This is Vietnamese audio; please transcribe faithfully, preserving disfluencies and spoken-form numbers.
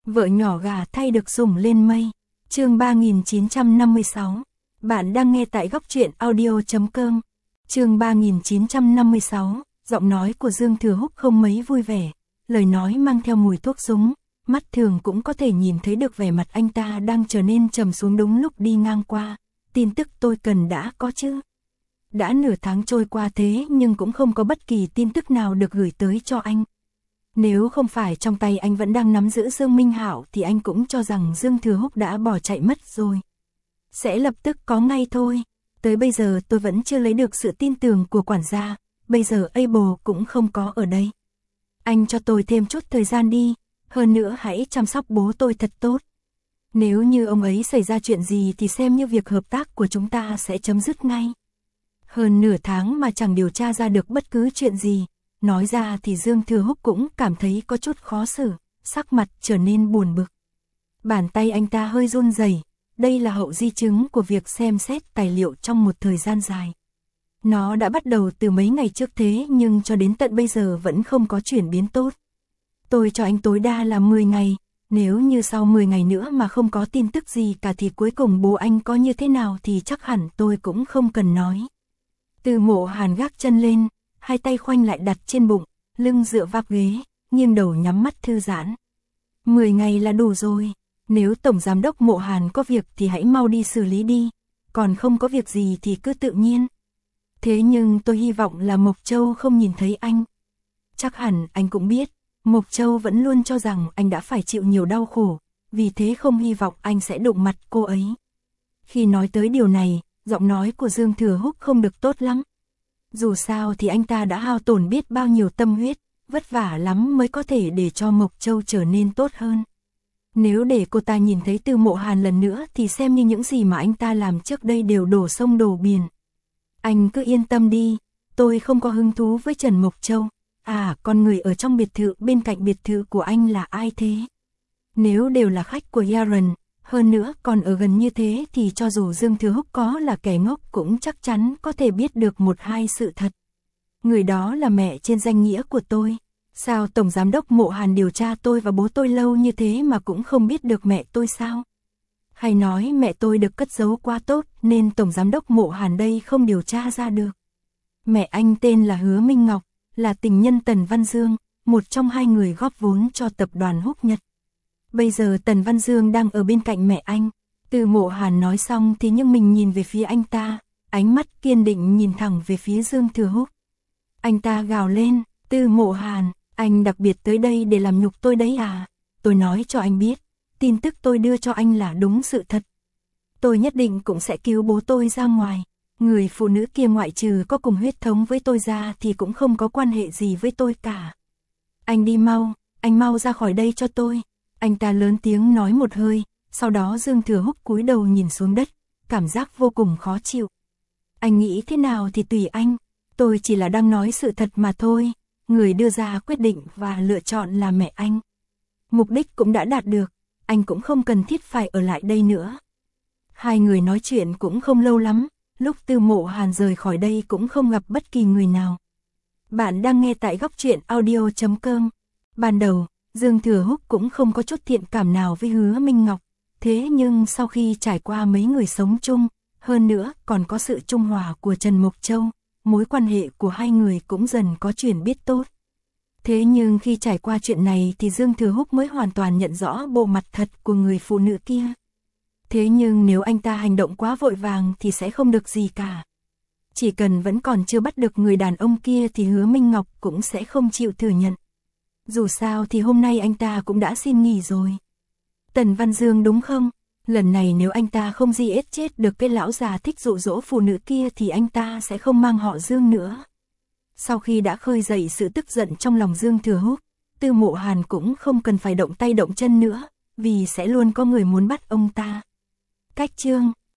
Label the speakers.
Speaker 1: Vợ nhỏ gà thay được sủng lên mây. Chương ba nghìn chín trăm năm mươi sáu. Bạn đang nghe tại góc truyện audio chấm com. Chương ba nghìn chín trăm năm mươi sáu. Giọng nói của Dương Thừa Húc không mấy vui vẻ, lời nói mang theo mùi thuốc súng, mắt thường cũng có thể nhìn thấy được vẻ mặt anh ta đang trở nên trầm xuống đúng lúc đi ngang qua. Tin tức tôi cần đã có chứ? Đã nửa tháng trôi qua thế nhưng cũng không có bất kỳ tin tức nào được gửi tới cho anh. Nếu không phải trong tay anh vẫn đang nắm giữ Dương Minh Hạo thì anh cũng cho rằng Dương Thừa Húc đã bỏ chạy mất rồi. Sẽ lập tức có ngay thôi. Tới bây giờ tôi vẫn chưa lấy được sự tin tưởng của quản gia, bây giờ Abel cũng không có ở đây. Anh cho tôi thêm chút thời gian đi, hơn nữa hãy chăm sóc bố tôi thật tốt. Nếu như ông ấy xảy ra chuyện gì thì xem như việc hợp tác của chúng ta sẽ chấm dứt ngay. Hơn nửa tháng mà chẳng điều tra ra được bất cứ chuyện gì. Nói ra thì Dương Thừa Húc cũng cảm thấy có chút khó xử, sắc mặt trở nên buồn bực. Bàn tay anh ta hơi run rẩy, đây là hậu di chứng của việc xem xét tài liệu trong một thời gian dài. Nó đã bắt đầu từ mấy ngày trước thế nhưng cho đến tận bây giờ vẫn không có chuyển biến tốt. Tôi cho anh tối đa là mười ngày, nếu như sau mười ngày nữa mà không có tin tức gì cả thì cuối cùng bố anh có như thế nào thì chắc hẳn tôi cũng không cần nói. Từ Mộ Hàn gác chân lên, hai tay khoanh lại đặt trên bụng, lưng dựa vào ghế, nghiêng đầu nhắm mắt thư giãn. Mười ngày là đủ rồi, nếu Tổng Giám đốc Mộ Hàn có việc thì hãy mau đi xử lý đi, còn không có việc gì thì cứ tự nhiên. Thế nhưng tôi hy vọng là Mộc Châu không nhìn thấy anh. Chắc hẳn anh cũng biết, Mộc Châu vẫn luôn cho rằng anh đã phải chịu nhiều đau khổ, vì thế không hy vọng anh sẽ đụng mặt cô ấy. Khi nói tới điều này, giọng nói của Dương Thừa Húc không được tốt lắm. Dù sao thì anh ta đã hao tổn biết bao nhiêu tâm huyết, vất vả lắm mới có thể để cho Mộc Châu trở nên tốt hơn. Nếu để cô ta nhìn thấy Từ Mộ Hàn lần nữa thì xem như những gì mà anh ta làm trước đây đều đổ sông đổ biển. Anh cứ yên tâm đi, tôi không có hứng thú với Trần Mộc Châu. À, con người ở trong biệt thự bên cạnh biệt thự của anh là ai thế? Nếu đều là khách của Yaron, hơn nữa còn ở gần như thế thì cho dù Dương Thừa Húc có là kẻ ngốc cũng chắc chắn có thể biết được một hai sự thật. Người đó là mẹ trên danh nghĩa của tôi. Sao Tổng Giám đốc Mộ Hàn điều tra tôi và bố tôi lâu như thế mà cũng không biết được mẹ tôi sao? Hay nói mẹ tôi được cất giấu quá tốt nên Tổng Giám đốc Mộ Hàn đây không điều tra ra được. Mẹ anh tên là Hứa Minh Ngọc, là tình nhân Tần Văn Dương, một trong hai người góp vốn cho tập đoàn Húc Nhật. Bây giờ Tần Văn Dương đang ở bên cạnh mẹ anh. Từ Mộ Hàn nói xong thì nhưng mình nhìn về phía anh ta, ánh mắt kiên định nhìn thẳng về phía Dương Thừa Húc. Anh ta gào lên, Từ Mộ Hàn, anh đặc biệt tới đây để làm nhục tôi đấy à? Tôi nói cho anh biết, tin tức tôi đưa cho anh là đúng sự thật. Tôi nhất định cũng sẽ cứu bố tôi ra ngoài. Người phụ nữ kia ngoại trừ có cùng huyết thống với tôi ra thì cũng không có quan hệ gì với tôi cả. Anh đi mau, anh mau ra khỏi đây cho tôi. Anh ta lớn tiếng nói một hơi, sau đó Dương Thừa Húc cúi đầu nhìn xuống đất, cảm giác vô cùng khó chịu. Anh nghĩ thế nào thì tùy anh, tôi chỉ là đang nói sự thật mà thôi, người đưa ra quyết định và lựa chọn là mẹ anh. Mục đích cũng đã đạt được, anh cũng không cần thiết phải ở lại đây nữa. Hai người nói chuyện cũng không lâu lắm, lúc Từ Mộ Hàn rời khỏi đây cũng không gặp bất kỳ người nào. Bạn đang nghe tại góc truyện audio chấm com. Ban đầu, Dương Thừa Húc cũng không có chút thiện cảm nào với Hứa Minh Ngọc, thế nhưng sau khi trải qua mấy người sống chung, hơn nữa còn có sự trung hòa của Trần Mộc Châu, mối quan hệ của hai người cũng dần có chuyển biến tốt. Thế nhưng khi trải qua chuyện này thì Dương Thừa Húc mới hoàn toàn nhận rõ bộ mặt thật của người phụ nữ kia. Thế nhưng nếu anh ta hành động quá vội vàng thì sẽ không được gì cả. Chỉ cần vẫn còn chưa bắt được người đàn ông kia thì Hứa Minh Ngọc cũng sẽ không chịu thừa nhận. Dù sao thì hôm nay anh ta cũng đã xin nghỉ rồi. Tần Văn Dương đúng không? Lần này nếu anh ta không di ết chết được cái lão già thích dụ dỗ phụ nữ kia thì anh ta sẽ không mang họ Dương nữa. Sau khi đã khơi dậy sự tức giận trong lòng Dương Thừa Húc, Từ Mộ Hàn cũng không cần phải động tay động chân nữa, vì sẽ luôn có người muốn bắt ông ta. Cách chương